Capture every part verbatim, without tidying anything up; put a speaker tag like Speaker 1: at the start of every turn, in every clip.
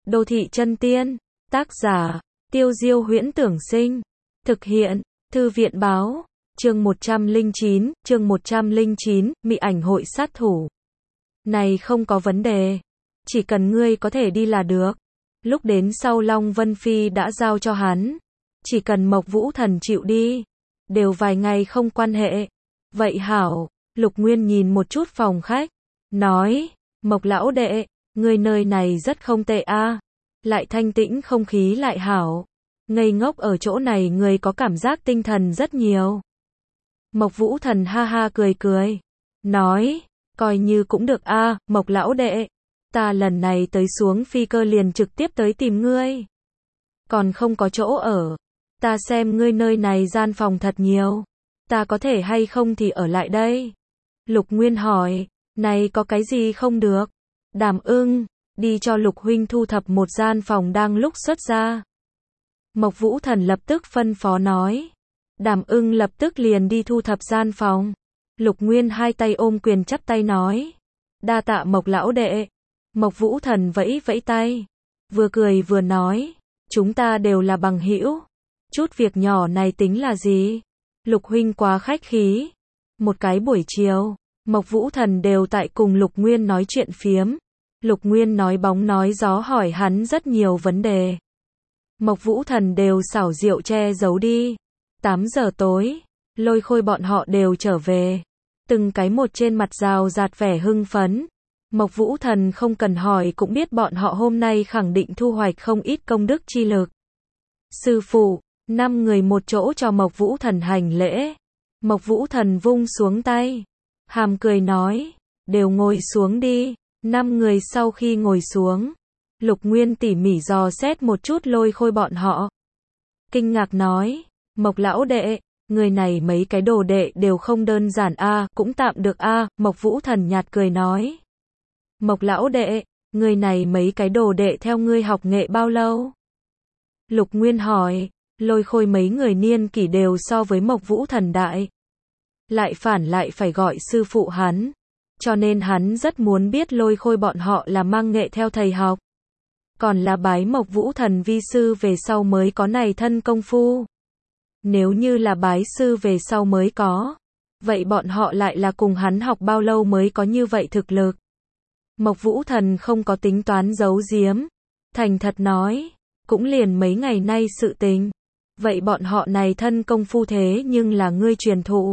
Speaker 1: Đô thị chân tiên, tác giả, Tiêu Diêu Huyễn Tưởng Sinh, thực hiện, Thư viện báo, chương một trăm lẻ chín, chương một trăm lẻ chín, Mị ảnh hội sát thủ. Này không có vấn đề, chỉ cần ngươi có thể đi là được. Lúc đến sau Long Vân Phi đã giao cho hắn, chỉ cần Mộc Vũ Thần chịu đi, đều vài ngày không quan hệ. Vậy hảo, Lục Nguyên nhìn một chút phòng khách, nói, Mộc lão đệ, ngươi nơi này rất không tệ a, lại thanh tĩnh không khí lại hảo. Ngây ngốc ở chỗ này người có cảm giác tinh thần rất nhiều. Mộc Vũ Thần ha ha cười cười, nói, coi như cũng được a, Mộc lão đệ, ta lần này tới xuống phi cơ liền trực tiếp tới tìm ngươi. Còn không có chỗ ở, ta xem ngươi nơi này gian phòng thật nhiều, ta có thể hay không thì ở lại đây. Lục Nguyên hỏi, này có cái gì không được? Đàm Ưng, đi cho Lục huynh thu thập một gian phòng đang lúc xuất ra. Mộc Vũ Thần lập tức phân phó nói. Đàm Ưng lập tức liền đi thu thập gian phòng. Lục Nguyên hai tay ôm quyền chắp tay nói, đa tạ Mộc lão đệ. Mộc Vũ Thần vẫy vẫy tay, vừa cười vừa nói, chúng ta đều là bằng hữu, chút việc nhỏ này tính là gì? Lục huynh quá khách khí. Một cái buổi chiều, Mộc Vũ Thần đều tại cùng Lục Nguyên nói chuyện phiếm. Lục Nguyên nói bóng nói gió hỏi hắn rất nhiều vấn đề. Mộc Vũ Thần đều xảo diệu che giấu đi. tám giờ tối, Lôi Khôi bọn họ đều trở về. Từng cái một trên mặt rào rạt vẻ hưng phấn. Mộc Vũ Thần không cần hỏi cũng biết bọn họ hôm nay khẳng định thu hoạch không ít công đức chi lực. Sư phụ, năm người một chỗ cho Mộc Vũ Thần hành lễ. Mộc Vũ Thần vung xuống tay, hàm cười nói, đều ngồi xuống đi. Năm người sau khi ngồi xuống, Lục Nguyên tỉ mỉ dò xét một chút Lôi Khôi bọn họ. Kinh ngạc nói, Mộc lão đệ, người này mấy cái đồ đệ đều không đơn giản a, cũng tạm được a. Mộc Vũ Thần nhạt cười nói, Mộc lão đệ, người này mấy cái đồ đệ theo ngươi học nghệ bao lâu? Lục Nguyên hỏi. Lôi Khôi mấy người niên kỷ đều so với Mộc Vũ Thần đại, lại phản lại phải gọi sư phụ hắn, cho nên hắn rất muốn biết Lôi Khôi bọn họ là mang nghệ theo thầy học, còn là bái Mộc Vũ Thần vi sư về sau mới có này thân công phu. Nếu như là bái sư về sau mới có, vậy bọn họ lại là cùng hắn học bao lâu mới có như vậy thực lực? Mộc Vũ Thần không có tính toán giấu giếm, thành thật nói, cũng liền mấy ngày nay sự tình. Vậy bọn họ này thân công phu thế nhưng là ngươi truyền thụ?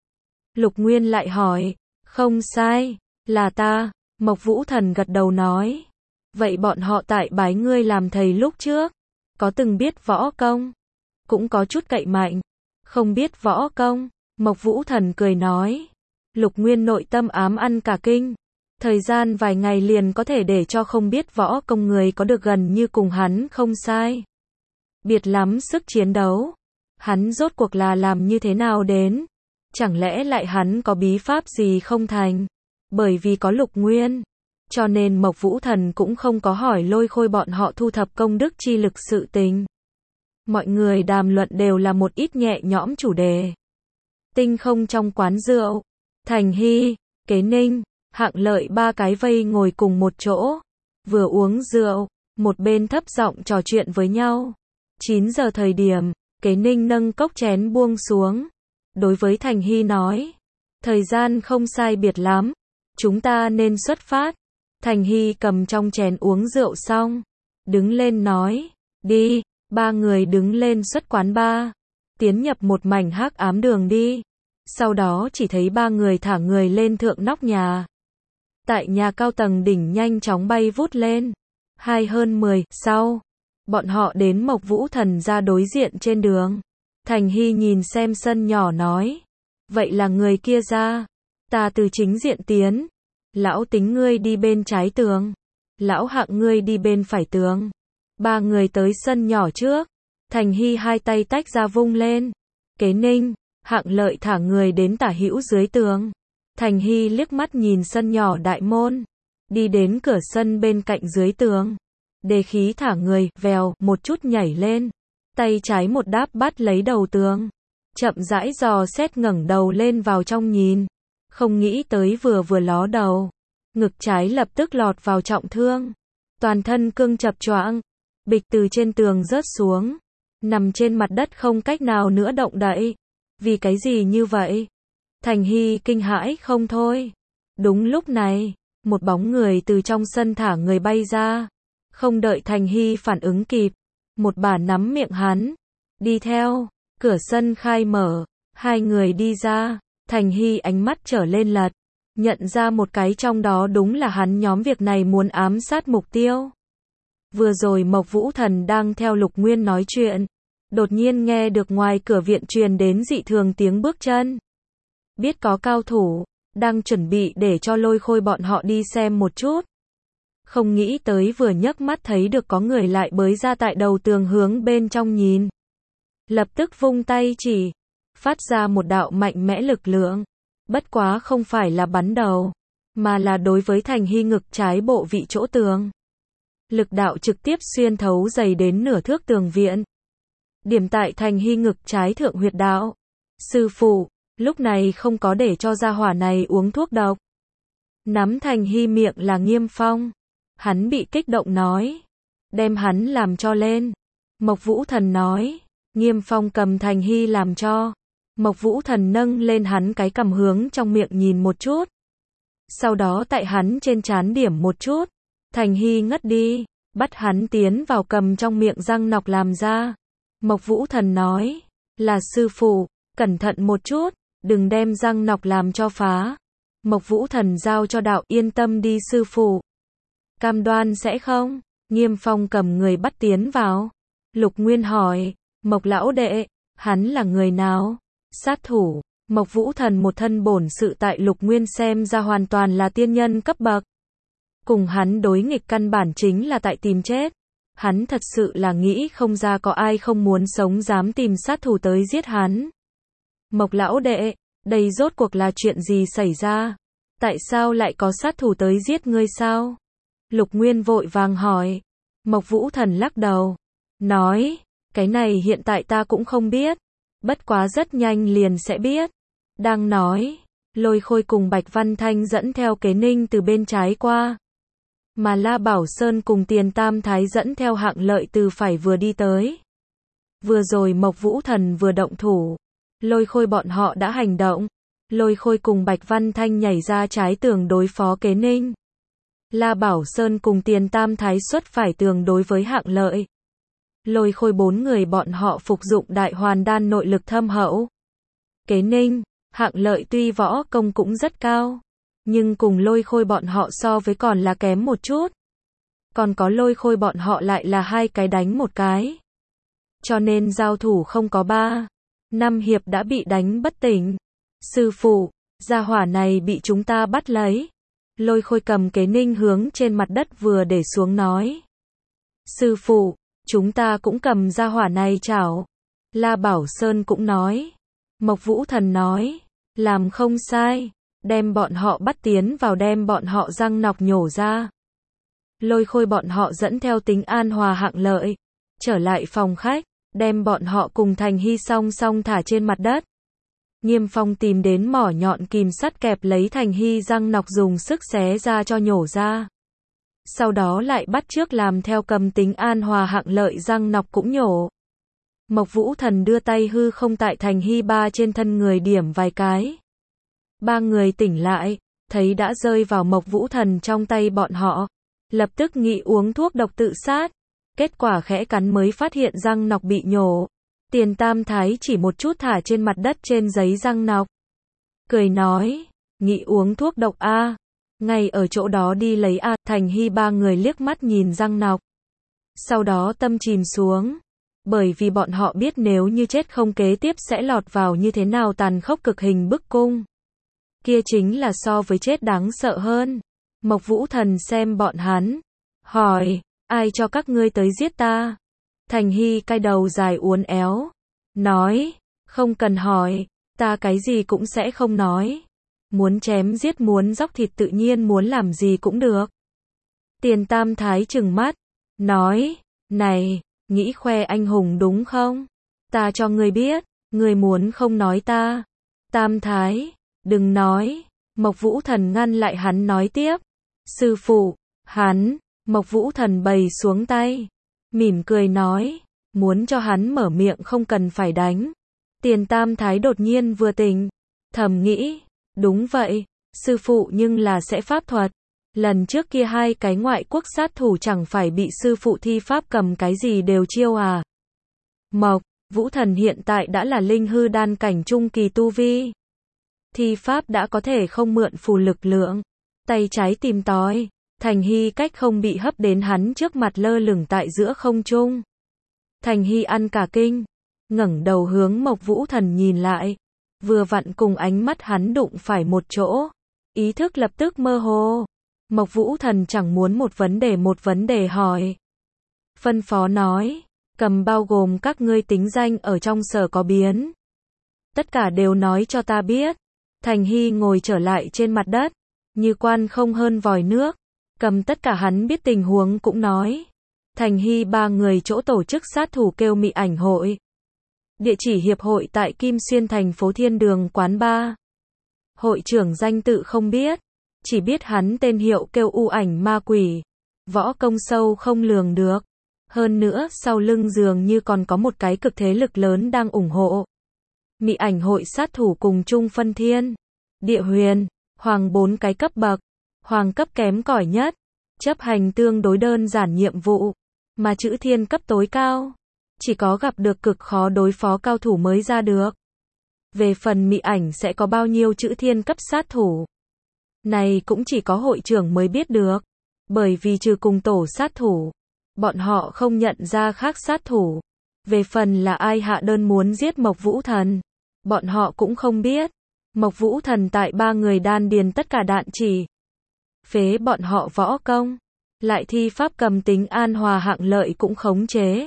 Speaker 1: Lục Nguyên lại hỏi. Không sai, là ta. Mộc Vũ Thần gật đầu nói. Vậy bọn họ tại bái ngươi làm thầy lúc trước, có từng biết võ công? Cũng có chút cậy mạnh. Không biết võ công? Mộc Vũ Thần cười nói. Lục Nguyên nội tâm ám ăn cả kinh. Thời gian vài ngày liền có thể để cho không biết võ công người có được gần như cùng hắn không sai biệt lắm sức chiến đấu. Hắn rốt cuộc là làm như thế nào đến? Chẳng lẽ lại hắn có bí pháp gì không thành? Bởi vì có Lục Nguyên, cho nên Mộc Vũ Thần cũng không có hỏi Lôi Khôi bọn họ thu thập công đức chi lực sự tình. Mọi người đàm luận đều là một ít nhẹ nhõm chủ đề. Tinh không trong quán rượu, Thành Hy, Kế Ninh, Hạng Lợi ba cái vây ngồi cùng một chỗ, vừa uống rượu, một bên thấp giọng trò chuyện với nhau. chín giờ thời điểm, Kế Ninh nâng cốc chén buông xuống, đối với Thành Hy nói, thời gian không sai biệt lắm, chúng ta nên xuất phát. Thành Hy cầm trong chén uống rượu xong, đứng lên nói, đi. Ba người đứng lên xuất quán bar, tiến nhập một mảnh hắc ám đường đi. Sau đó chỉ thấy ba người thả người lên thượng nóc nhà. Tại nhà cao tầng đỉnh nhanh chóng bay vút lên. Hai hơn mười, sau, bọn họ đến Mộc Vũ Thần ra đối diện trên đường. Thành Hy nhìn xem sân nhỏ nói, vậy là người kia ra, ta từ chính diện tiến. Lão Tính ngươi đi bên trái tường, lão Hạng ngươi đi bên phải tường. Ba người tới sân nhỏ trước. Thành Hy hai tay tách ra vung lên. Kế Ninh, Hạng Lợi thả người đến tả hữu dưới tường. Thành Hy liếc mắt nhìn sân nhỏ đại môn, đi đến cửa sân bên cạnh dưới tường. Đề khí thả người, vèo, một chút nhảy lên. Tay trái một đáp bắt lấy đầu tường. Chậm rãi dò xét ngẩng đầu lên vào trong nhìn. Không nghĩ tới vừa vừa ló đầu, ngực trái lập tức lọt vào trọng thương. toàn thân cương chập choạng, bịch từ trên tường rớt xuống, nằm trên mặt đất không cách nào nữa động đậy. Vì cái gì như vậy? Thành Hy kinh hãi không thôi. Đúng lúc này, một bóng người từ trong sân thả người bay ra. Không đợi Thành Hy phản ứng kịp, một bà nắm miệng hắn. Đi theo, cửa sân khai mở, hai người đi ra. Thành Hy ánh mắt trở lên lật, nhận ra một cái trong đó đúng là hắn nhóm việc này muốn ám sát mục tiêu. Vừa rồi Mộc Vũ Thần đang theo Lục Nguyên nói chuyện, đột nhiên nghe được ngoài cửa viện truyền đến dị thường tiếng bước chân. Biết có cao thủ, đang chuẩn bị để cho Lôi Khôi bọn họ đi xem một chút. Không nghĩ tới vừa nhấc mắt thấy được có người lại bới ra tại đầu tường hướng bên trong nhìn. Lập tức vung tay chỉ, phát ra một đạo mạnh mẽ lực lượng. Bất quá không phải là bắn đầu, mà là đối với Thành Hy ngực trái bộ vị chỗ tường. Lực đạo trực tiếp xuyên thấu dày đến nửa thước tường viện. Điểm tại Thành Hy ngực trái thượng huyệt đạo. Sư phụ, lúc này không có để cho gia hỏa này uống thuốc độc. Nắm Thành Hy miệng là Nghiêm Phong. Hắn bị kích động nói. Đem hắn làm cho lên. Mộc Vũ Thần nói. Nghiêm Phong cầm Thành Hy làm cho. Mộc Vũ Thần nâng lên hắn cái cằm hướng trong miệng nhìn một chút. Sau đó tại hắn trên trán điểm một chút. Thành Hy ngất đi. Bắt hắn tiến vào cầm trong miệng răng nọc làm ra. Mộc Vũ Thần nói. Là sư phụ, cẩn thận một chút, đừng đem răng nọc làm cho phá. Mộc Vũ Thần giao cho đạo, yên tâm đi sư phụ. Cam đoan sẽ không? Nghiêm Phong cầm người bắt tiến vào. Lục Nguyên hỏi. Mộc lão đệ, hắn là người nào? Sát thủ. Mộc Vũ Thần một thân bổn sự tại Lục Nguyên xem ra hoàn toàn là tiên nhân cấp bậc. Cùng hắn đối nghịch căn bản chính là tại tìm chết. Hắn thật sự là nghĩ không ra có ai không muốn sống dám tìm sát thủ tới giết hắn. Mộc lão đệ, đây rốt cuộc là chuyện gì xảy ra? Tại sao lại có sát thủ tới giết ngươi sao? Lục Nguyên vội vàng hỏi. Mộc Vũ Thần lắc đầu. Nói, cái này hiện tại ta cũng không biết. Bất quá rất nhanh liền sẽ biết. Đang nói, Lôi Khôi cùng Bạch Văn Thanh dẫn theo Kế Ninh từ bên trái qua. Mà La Bảo Sơn cùng Tiền Tam Thái dẫn theo Hạng Lợi từ phải vừa đi tới. Vừa rồi Mộc Vũ Thần vừa động thủ. Lôi Khôi bọn họ đã hành động. Lôi Khôi cùng Bạch Văn Thanh nhảy ra trái tường đối phó Kế Ninh. La Bảo Sơn cùng Tiền Tam Thái xuất phải tường đối với Hạng Lợi. Lôi Khôi bốn người bọn họ phục dụng đại hoàn đan nội lực thâm hậu. Kế Ninh, Hạng Lợi tuy võ công cũng rất cao, nhưng cùng Lôi Khôi bọn họ so với còn là kém một chút. Còn có Lôi Khôi bọn họ lại là hai cái đánh một cái. Cho nên giao thủ không có ba, năm hiệp đã bị đánh bất tỉnh. Sư phụ, gia hỏa này bị chúng ta bắt lấy. Lôi Khôi cầm Kế Ninh hướng trên mặt đất vừa để xuống nói. Sư phụ, chúng ta cũng cầm gia hỏa này chảo. La Bảo Sơn cũng nói. Mộc Vũ Thần nói. Làm không sai. Đem bọn họ bắt tiến vào, đem bọn họ răng nọc nhổ ra. Lôi Khôi bọn họ dẫn theo Tính An Hòa Hạng Lợi. Trở lại phòng khách. Đem bọn họ cùng Thành Hy song song thả trên mặt đất. Nghiêm Phong tìm đến mỏ nhọn kìm sắt kẹp lấy Thành Hy răng nọc dùng sức xé ra cho nhổ ra. Sau đó lại bắt chước làm theo cầm Tính An Hòa Hạng Lợi răng nọc cũng nhổ. Mộc Vũ Thần đưa tay hư không tại Thành Hy ba trên thân người điểm vài cái. Ba người tỉnh lại, thấy đã rơi vào Mộc Vũ Thần trong tay bọn họ. Lập tức nghĩ uống thuốc độc tự sát. Kết quả khẽ cắn mới phát hiện răng nọc bị nhổ. Tiền Tam Thái chỉ một chút thả trên mặt đất trên giấy răng nọc. Cười nói, nghĩ uống thuốc độc a à. Ngay ở chỗ đó đi lấy a à. Thành Hy ba người liếc mắt nhìn răng nọc. Sau đó tâm chìm xuống. Bởi vì bọn họ biết nếu như chết không kế tiếp sẽ lọt vào như thế nào tàn khốc cực hình bức cung. Kia chính là so với chết đáng sợ hơn. Mộc Vũ Thần xem bọn hắn. Hỏi, ai cho các ngươi tới giết ta? Thành Hy cai đầu dài uốn éo. Nói, không cần hỏi, ta cái gì cũng sẽ không nói. Muốn chém giết muốn dóc thịt tự nhiên muốn làm gì cũng được. Tiền Tam Thái trừng mắt. Nói, này, nghĩ khoe anh hùng đúng không? Ta cho ngươi biết, ngươi muốn không nói ta. Tam Thái, đừng nói. Mộc Vũ Thần ngăn lại hắn nói tiếp. Sư phụ, hắn, Mộc Vũ Thần bày xuống tay, mỉm cười nói, muốn cho hắn mở miệng không cần phải đánh. Tiền Tam Thái đột nhiên vừa tỉnh, thầm nghĩ, đúng vậy, sư phụ nhưng là sẽ pháp thuật. Lần trước kia hai cái ngoại quốc sát thủ chẳng phải bị sư phụ thi pháp cầm cái gì đều chiêu à. Mộc Vũ Thần hiện tại đã là linh hư đan cảnh trung kỳ tu vi. Thi pháp đã có thể không mượn phù lực lượng. Tay trái tìm tòi, Thành Hy cách không bị hấp đến hắn trước mặt lơ lửng tại giữa không trung. Thành Hy ăn cả kinh, ngẩng đầu hướng Mộc Vũ Thần nhìn lại, vừa vặn cùng ánh mắt hắn đụng phải một chỗ, ý thức lập tức mơ hồ. Mộc Vũ Thần chẳng muốn một vấn đề một vấn đề hỏi. Phân phó nói, cầm bao gồm các ngươi tính danh ở trong sở có biến. Tất cả đều nói cho ta biết. Thành Hy ngồi trở lại trên mặt đất, như quan không hơn vòi nước, cầm tất cả hắn biết tình huống cũng nói. Thành Hy ba người chỗ tổ chức sát thủ kêu Mị Ảnh hội. Địa chỉ hiệp hội tại Kim Xuyên thành phố Thiên Đường quán ba. Hội trưởng danh tự không biết, chỉ biết hắn tên hiệu kêu U Ảnh Ma Quỷ. Võ công sâu không lường được. Hơn nữa sau lưng dường như còn có một cái cực thế lực lớn đang ủng hộ. Mị Ảnh hội sát thủ cùng chung phân thiên, địa huyền, hoàng bốn cái cấp bậc. Hoàng cấp kém cỏi nhất, chấp hành tương đối đơn giản nhiệm vụ, mà chữ thiên cấp tối cao, chỉ có gặp được cực khó đối phó cao thủ mới ra được. Về phần Mị Ảnh sẽ có bao nhiêu chữ thiên cấp sát thủ, này cũng chỉ có hội trưởng mới biết được, bởi vì trừ cùng tổ sát thủ, bọn họ không nhận ra khác sát thủ. Về phần là ai hạ đơn muốn giết Mộc Vũ Thần, bọn họ cũng không biết. Mộc Vũ Thần tại ba người đan điền tất cả đạn chỉ phế bọn họ võ công, lại thi pháp cầm tính an hòa hạng lợi cũng khống chế.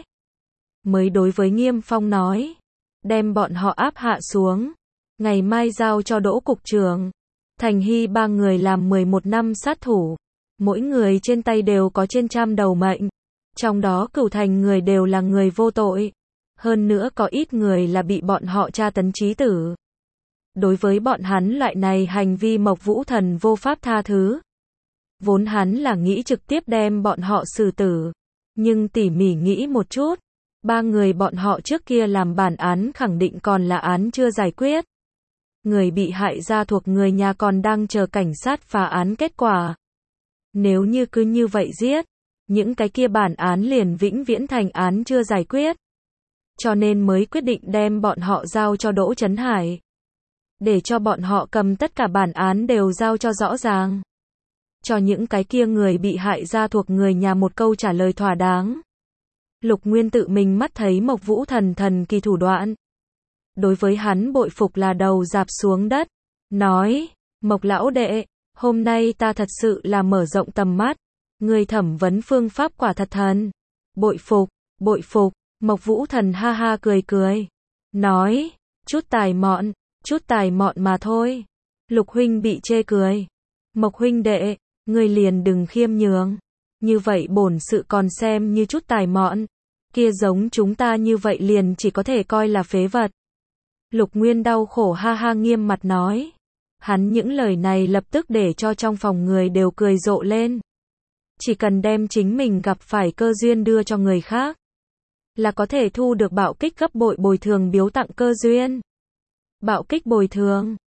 Speaker 1: Mới đối với Nghiêm Phong nói, đem bọn họ áp hạ xuống, ngày mai giao cho Đỗ cục trưởng. Thành Hy ba người làm mười một năm sát thủ, mỗi người trên tay đều có trên trăm đầu mệnh, trong đó Cửu Thành người đều là người vô tội, hơn nữa có ít người là bị bọn họ tra tấn chí tử. Đối với bọn hắn loại này hành vi Mộc Vũ Thần vô pháp tha thứ. Vốn hắn là nghĩ trực tiếp đem bọn họ xử tử, nhưng tỉ mỉ nghĩ một chút, ba người bọn họ trước kia làm bản án khẳng định còn là án chưa giải quyết. Người bị hại gia thuộc người nhà còn đang chờ cảnh sát phá án kết quả. Nếu như cứ như vậy giết, những cái kia bản án liền vĩnh viễn thành án chưa giải quyết. Cho nên mới quyết định đem bọn họ giao cho Đỗ Chấn Hải, để cho bọn họ cầm tất cả bản án đều giao cho rõ ràng. Cho những cái kia người bị hại gia thuộc người nhà một câu trả lời thỏa đáng. Lục Nguyên tự mình mắt thấy Mộc Vũ Thần thần kỳ thủ đoạn. Đối với hắn bội phục là đầu dạp xuống đất. Nói, Mộc lão đệ, hôm nay ta thật sự là mở rộng tầm mắt. Người thẩm vấn phương pháp quả thật thần. Bội phục, bội phục, Mộc Vũ Thần ha ha cười cười. Nói, chút tài mọn, chút tài mọn mà thôi. Lục huynh bị chê cười. Mộc huynh đệ, ngươi liền đừng khiêm nhường. Như vậy bổn sự còn xem như chút tài mọn. Kia giống chúng ta như vậy liền chỉ có thể coi là phế vật. Lục Nguyên đau khổ ha ha nghiêm mặt nói. Hắn những lời này lập tức để cho trong phòng người đều cười rộ lên. Chỉ cần đem chính mình gặp phải cơ duyên đưa cho người khác, là có thể thu được bạo kích gấp bội bồi thường biếu tặng cơ duyên. Bạo kích bồi thường.